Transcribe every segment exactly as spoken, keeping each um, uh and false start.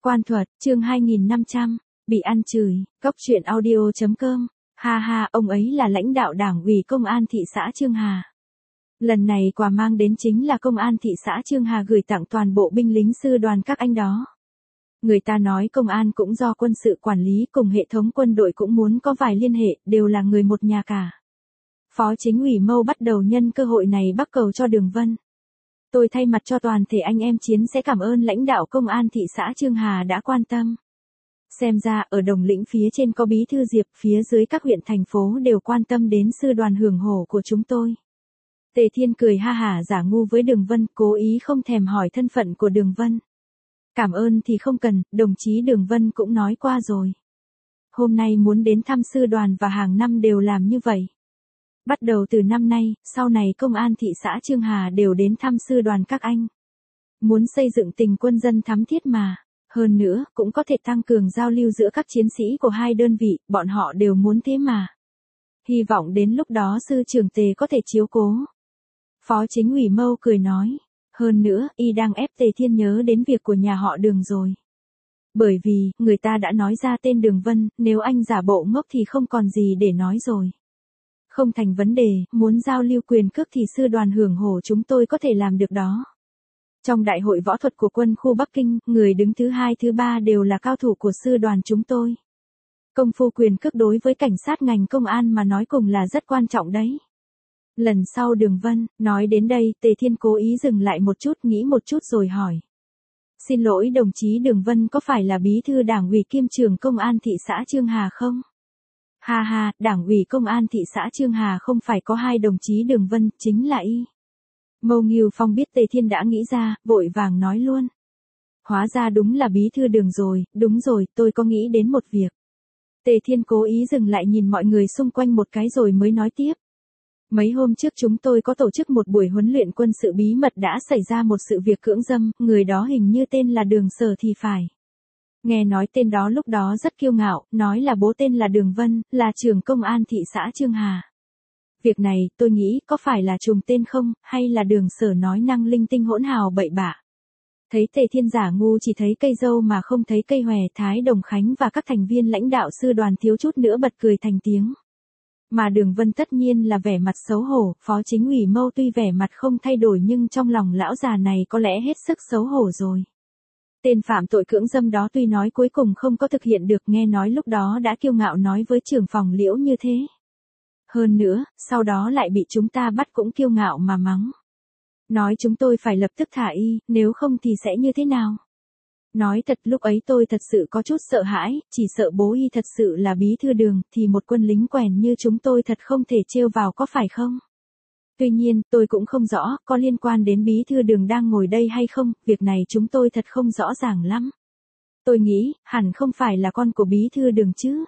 Quan thuật, chương hai nghìn năm trăm, bị ăn chửi, Cóc truyện audio chấm com. Ha ha, ông ấy là lãnh đạo đảng ủy công an thị xã Chương Hà. Lần này quà mang đến chính là công an thị xã Chương Hà gửi tặng toàn bộ binh lính sư đoàn các anh đó. Người ta nói công an cũng do quân sự quản lý, cùng hệ thống quân đội cũng muốn có vài liên hệ, đều là người một nhà cả. Phó Chính ủy Mâu bắt đầu nhân cơ hội này bắc cầu cho Đường Vân. Tôi thay mặt cho toàn thể anh em chiến sẽ cảm ơn lãnh đạo công an thị xã Chương Hà đã quan tâm. Xem ra ở Đồng Lĩnh phía trên có bí thư Diệp, phía dưới các huyện thành phố đều quan tâm đến sư đoàn hưởng hổ của chúng tôi. Tề Thiên cười ha hả giả ngu với Đường Vân, cố ý không thèm hỏi thân phận của Đường Vân. Cảm ơn thì không cần, đồng chí Đường Vân cũng nói qua rồi. Hôm nay muốn đến thăm sư đoàn và hàng năm đều làm như vậy. Bắt đầu từ năm nay, sau này công an thị xã Chương Hà đều đến thăm sư đoàn các anh. Muốn xây dựng tình quân dân thắm thiết mà. Hơn nữa, cũng có thể tăng cường giao lưu giữa các chiến sĩ của hai đơn vị, bọn họ đều muốn thế mà. Hy vọng đến lúc đó sư trưởng Tề có thể chiếu cố. Phó Chính ủy Mâu cười nói. Hơn nữa, y đang ép Tề Thiên nhớ đến việc của nhà họ Đường rồi. Bởi vì, người ta đã nói ra tên Đường Vân, nếu anh giả bộ ngốc thì không còn gì để nói rồi. Không thành vấn đề, muốn giao lưu quyền cước thì sư đoàn hưởng hổ chúng tôi có thể làm được đó. Trong đại hội võ thuật của quân khu Bắc Kinh, người đứng thứ hai thứ ba đều là cao thủ của sư đoàn chúng tôi. Công phu quyền cước đối với cảnh sát ngành công an mà nói cùng là rất quan trọng đấy. Lần sau Đường Vân, nói đến đây, Tề Thiên cố ý dừng lại một chút, nghĩ một chút rồi hỏi. Xin lỗi đồng chí Đường Vân, có phải là bí thư đảng ủy kiêm trưởng công an thị xã Chương Hà không? Ha ha, đảng ủy công an thị xã Chương Hà không phải có hai đồng chí Đường Vân, chính là y. Mâu Nghiêu Phong biết Tề Thiên đã nghĩ ra, vội vàng nói luôn. Hóa ra đúng là bí thư Đường rồi, đúng rồi, tôi có nghĩ đến một việc. Tề Thiên cố ý dừng lại nhìn mọi người xung quanh một cái rồi mới nói tiếp. Mấy hôm trước chúng tôi có tổ chức một buổi huấn luyện quân sự bí mật, đã xảy ra một sự việc cưỡng dâm, người đó hình như tên là Đường Sở thì phải. Nghe nói tên đó lúc đó rất kiêu ngạo, nói là bố tên là Đường Vân, là trưởng công an thị xã Chương Hà. Việc này, tôi nghĩ, có phải là trùng tên không, hay là Đường Sở nói năng linh tinh hỗn hào bậy bạ. Thấy Tề Thiên giả ngu chỉ thấy cây dâu mà không thấy cây hòe, Thái Đồng Khánh và các thành viên lãnh đạo sư đoàn thiếu chút nữa bật cười thành tiếng. Mà Đường Vân tất nhiên là vẻ mặt xấu hổ, Phó Chính ủy Mâu tuy vẻ mặt không thay đổi nhưng trong lòng lão già này có lẽ hết sức xấu hổ rồi. Tên phạm tội cưỡng dâm đó tuy nói cuối cùng không có thực hiện được, nghe nói lúc đó đã kiêu ngạo nói với trưởng phòng Liễu như thế. Hơn nữa, sau đó lại bị chúng ta bắt cũng kiêu ngạo mà mắng. Nói chúng tôi phải lập tức thả y, nếu không thì sẽ như thế nào? Nói thật lúc ấy tôi thật sự có chút sợ hãi, chỉ sợ bố y thật sự là bí thư Đường, thì một quân lính quèn như chúng tôi thật không thể trêu vào có phải không? Tuy nhiên, tôi cũng không rõ, có liên quan đến bí thư Đường đang ngồi đây hay không, việc này chúng tôi thật không rõ ràng lắm. Tôi nghĩ, hẳn không phải là con của bí thư Đường chứ.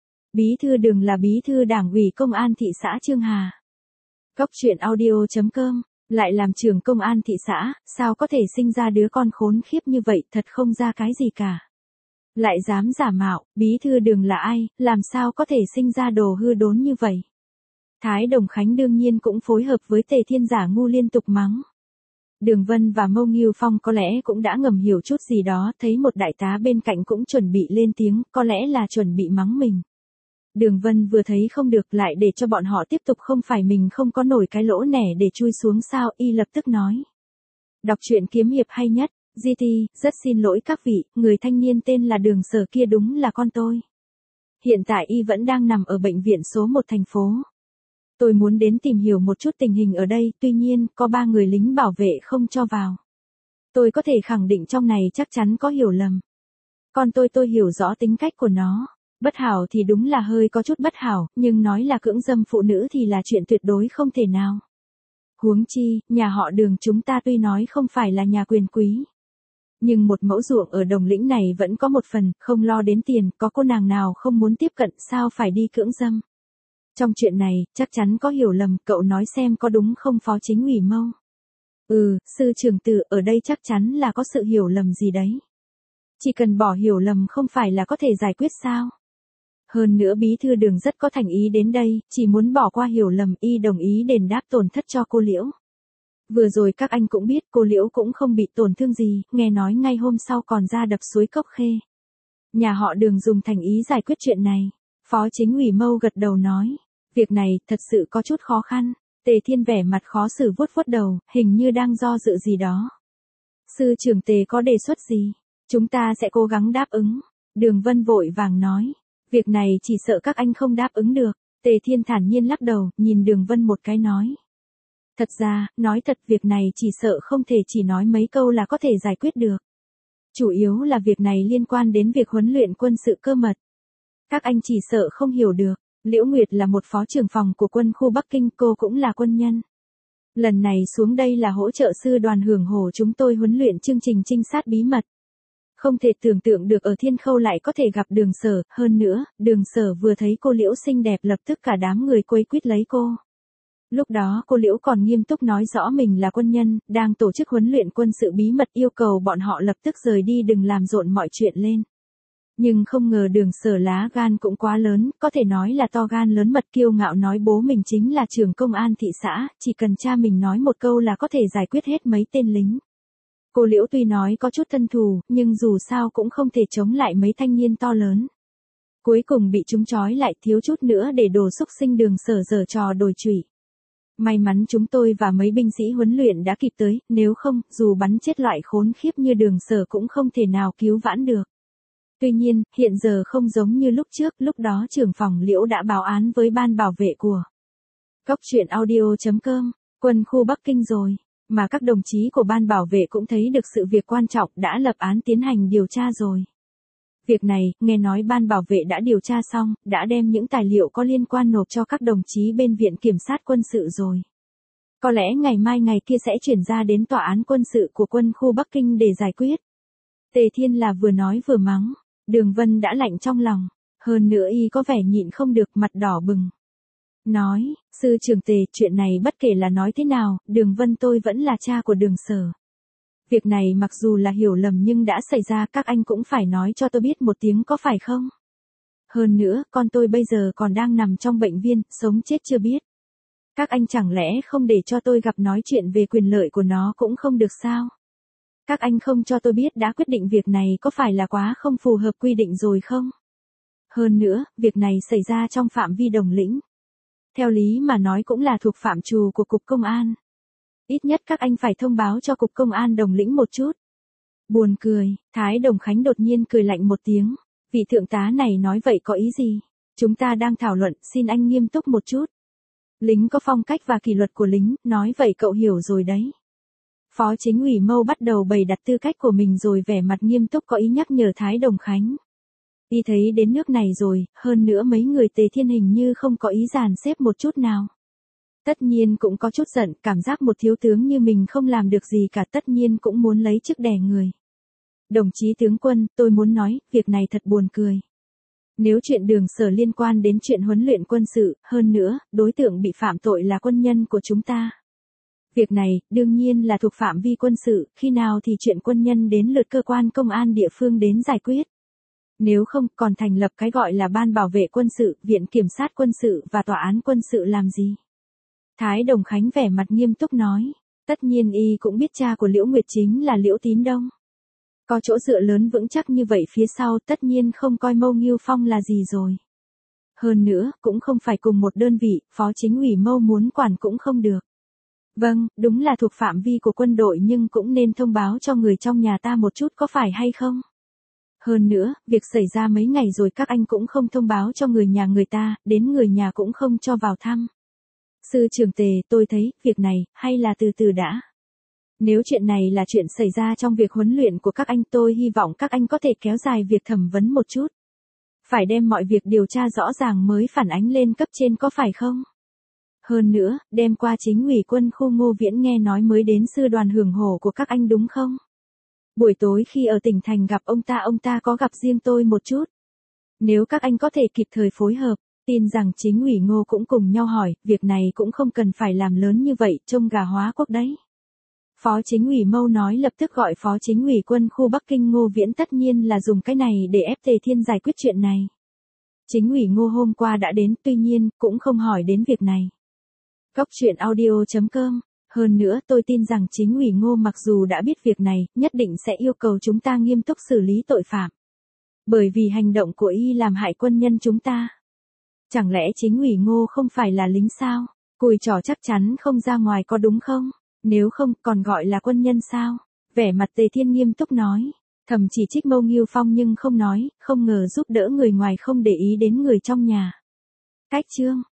Bí thư Đường là bí thư đảng ủy công an thị xã Chương Hà. Cóc truyện audio chấm com, lại làm trưởng công an thị xã, sao có thể sinh ra đứa con khốn khiếp như vậy, thật không ra cái gì cả. Lại dám giả mạo, bí thư Đường là ai, làm sao có thể sinh ra đồ hư đốn như vậy. Thái Đồng Khánh đương nhiên cũng phối hợp với Tề Thiên giả ngu liên tục mắng. Đường Vân và Mâu Nghiêu Phong có lẽ cũng đã ngầm hiểu chút gì đó, thấy một đại tá bên cạnh cũng chuẩn bị lên tiếng, có lẽ là chuẩn bị mắng mình. Đường Vân vừa thấy không được lại để cho bọn họ tiếp tục, không phải mình không có nổi cái lỗ nẻ để chui xuống sao, y lập tức nói. Đọc truyện kiếm hiệp hay nhất, giê tê, rất xin lỗi các vị, người thanh niên tên là Đường Sở kia đúng là con tôi. Hiện tại y vẫn đang nằm ở bệnh viện số một thành phố. Tôi muốn đến tìm hiểu một chút tình hình ở đây, tuy nhiên, có ba người lính bảo vệ không cho vào. Tôi có thể khẳng định trong này chắc chắn có hiểu lầm. Con tôi tôi hiểu rõ tính cách của nó. Bất hảo thì đúng là hơi có chút bất hảo, nhưng nói là cưỡng dâm phụ nữ thì là chuyện tuyệt đối không thể nào. Huống chi, nhà họ Đường chúng ta tuy nói không phải là nhà quyền quý. Nhưng một mẫu ruộng ở Đồng Lĩnh này vẫn có một phần, không lo đến tiền, có cô nàng nào không muốn tiếp cận sao phải đi cưỡng dâm. Trong chuyện này, chắc chắn có hiểu lầm, cậu nói xem có đúng không Phó Chính ủy Mâu? Ừ, sư trưởng Từ, ở đây chắc chắn là có sự hiểu lầm gì đấy. Chỉ cần bỏ hiểu lầm không phải là có thể giải quyết sao? Hơn nữa bí thư Đường rất có thành ý đến đây, chỉ muốn bỏ qua hiểu lầm, y đồng ý đền đáp tổn thất cho cô Liễu. Vừa rồi các anh cũng biết cô Liễu cũng không bị tổn thương gì, nghe nói ngay hôm sau còn ra đập suối Cốc Khê. Nhà họ Đường dùng thành ý giải quyết chuyện này. Phó chính ủy Mâu gật đầu nói. Việc này thật sự có chút khó khăn. Tề Thiên vẻ mặt khó xử vuốt vuốt đầu, hình như đang do dự gì đó. Sư trưởng Tề có đề xuất gì? Chúng ta sẽ cố gắng đáp ứng. Đường Vân vội vàng nói. Việc này chỉ sợ các anh không đáp ứng được. Tề Thiên thản nhiên lắc đầu, nhìn Đường Vân một cái nói. Thật ra, nói thật việc này chỉ sợ không thể chỉ nói mấy câu là có thể giải quyết được. Chủ yếu là việc này liên quan đến việc huấn luyện quân sự cơ mật. Các anh chỉ sợ không hiểu được. Liễu Nguyệt là một phó trưởng phòng của quân khu Bắc Kinh, cô cũng là quân nhân. Lần này xuống đây là hỗ trợ sư đoàn Hưởng Hổ chúng tôi huấn luyện chương trình trinh sát bí mật. Không thể tưởng tượng được ở Thiên Khâu lại có thể gặp Đường Sở, hơn nữa, Đường Sở vừa thấy cô Liễu xinh đẹp lập tức cả đám người quây quýt lấy cô. Lúc đó cô Liễu còn nghiêm túc nói rõ mình là quân nhân, đang tổ chức huấn luyện quân sự bí mật yêu cầu bọn họ lập tức rời đi đừng làm rộn mọi chuyện lên. Nhưng không ngờ Đường Sở lá gan cũng quá lớn, có thể nói là to gan lớn mật kiêu ngạo nói bố mình chính là trưởng công an thị xã, chỉ cần cha mình nói một câu là có thể giải quyết hết mấy tên lính. Cô Liễu tuy nói có chút thân thù, nhưng dù sao cũng không thể chống lại mấy thanh niên to lớn. Cuối cùng bị chúng trói lại thiếu chút nữa để đồ xúc sinh Đường Sở giở trò đồi chủy. May mắn chúng tôi và mấy binh sĩ huấn luyện đã kịp tới, nếu không, dù bắn chết loại khốn khiếp như Đường Sở cũng không thể nào cứu vãn được. Tuy nhiên, hiện giờ không giống như lúc trước, lúc đó trưởng phòng Liễu đã báo án với ban bảo vệ của Cốc truyện audio chấm com, quân khu Bắc Kinh rồi, mà các đồng chí của ban bảo vệ cũng thấy được sự việc quan trọng đã lập án tiến hành điều tra rồi. Việc này, nghe nói ban bảo vệ đã điều tra xong, đã đem những tài liệu có liên quan nộp cho các đồng chí bên Viện Kiểm sát Quân sự rồi. Có lẽ ngày mai ngày kia sẽ chuyển ra đến tòa án quân sự của quân khu Bắc Kinh để giải quyết. Tề Thiên là vừa nói vừa mắng, Đường Vân đã lạnh trong lòng, hơn nữa y có vẻ nhịn không được mặt đỏ bừng. Nói, sư trưởng Tề, chuyện này bất kể là nói thế nào, Đường Vân tôi vẫn là cha của Đường Sở. Việc này mặc dù là hiểu lầm nhưng đã xảy ra các anh cũng phải nói cho tôi biết một tiếng có phải không? Hơn nữa, con tôi bây giờ còn đang nằm trong bệnh viện, sống chết chưa biết. Các anh chẳng lẽ không để cho tôi gặp nói chuyện về quyền lợi của nó cũng không được sao? Các anh không cho tôi biết đã quyết định việc này có phải là quá không phù hợp quy định rồi không? Hơn nữa, việc này xảy ra trong phạm vi Đồng Lĩnh. Theo lý mà nói cũng là thuộc phạm trù của Cục Công an. Ít nhất các anh phải thông báo cho Cục Công an Đồng Lĩnh một chút. Buồn cười, Thái Đồng Khánh đột nhiên cười lạnh một tiếng. Vị thượng tá này nói vậy có ý gì? Chúng ta đang thảo luận, xin anh nghiêm túc một chút. Lính có phong cách và kỷ luật của lính, nói vậy cậu hiểu rồi đấy. Phó chính ủy Mâu bắt đầu bày đặt tư cách của mình rồi vẻ mặt nghiêm túc có ý nhắc nhở Thái Đồng Khánh. Y thấy đến nước này rồi, hơn nữa mấy người Tề Thiên hình như không có ý dàn xếp một chút nào. Tất nhiên cũng có chút giận, cảm giác một thiếu tướng như mình không làm được gì cả tất nhiên cũng muốn lấy chức đè người. Đồng chí tướng quân, tôi muốn nói, việc này thật buồn cười. Nếu chuyện Đường Sở liên quan đến chuyện huấn luyện quân sự, hơn nữa, đối tượng bị phạm tội là quân nhân của chúng ta. Việc này, đương nhiên là thuộc phạm vi quân sự, khi nào thì chuyện quân nhân đến lượt cơ quan công an địa phương đến giải quyết. Nếu không, còn thành lập cái gọi là ban bảo vệ quân sự, viện kiểm sát quân sự và tòa án quân sự làm gì? Thái Đồng Khánh vẻ mặt nghiêm túc nói, tất nhiên y cũng biết cha của Liễu Nguyệt chính là Liễu Tín Đông. Có chỗ dựa lớn vững chắc như vậy phía sau tất nhiên không coi Mâu Nghiêu Phong là gì rồi. Hơn nữa, cũng không phải cùng một đơn vị, phó chính ủy Mâu muốn quản cũng không được. Vâng, đúng là thuộc phạm vi của quân đội nhưng cũng nên thông báo cho người trong nhà ta một chút có phải hay không? Hơn nữa, việc xảy ra mấy ngày rồi các anh cũng không thông báo cho người nhà người ta, đến người nhà cũng không cho vào thăm. Sư trưởng Tề, tôi thấy, việc này, hay là từ từ đã. Nếu chuyện này là chuyện xảy ra trong việc huấn luyện của các anh tôi hy vọng các anh có thể kéo dài việc thẩm vấn một chút. Phải đem mọi việc điều tra rõ ràng mới phản ánh lên cấp trên có phải không? Hơn nữa, đem qua chính ủy quân khu Ngô Viễn nghe nói mới đến sư đoàn Hưởng Hổ của các anh đúng không? Buổi tối khi ở tỉnh thành gặp ông ta ông ta có gặp riêng tôi một chút. Nếu các anh có thể kịp thời phối hợp, tin rằng chính ủy Ngô cũng cùng nhau hỏi, việc này cũng không cần phải làm lớn như vậy, trông gà hóa quốc đấy. Phó chính ủy Mâu nói lập tức gọi phó chính ủy quân khu Bắc Kinh Ngô Viễn tất nhiên là dùng cái này để ép Tề Thiên giải quyết chuyện này. Chính ủy Ngô hôm qua đã đến, tuy nhiên, cũng không hỏi đến việc này. Cốc truyện audio chấm com Hơn nữa tôi tin rằng chính ủy Ngô mặc dù đã biết việc này, nhất định sẽ yêu cầu chúng ta nghiêm túc xử lý tội phạm. Bởi vì hành động của y làm hại quân nhân chúng ta. Chẳng lẽ chính ủy Ngô không phải là lính sao? Cùi trỏ chắc chắn không ra ngoài có đúng không? Nếu không, còn gọi là quân nhân sao? Vẻ mặt Tề Thiên nghiêm túc nói. Thầm chỉ trích Mâu Nghiêu Phong nhưng không nói, không ngờ giúp đỡ người ngoài không để ý đến người trong nhà. Cách chương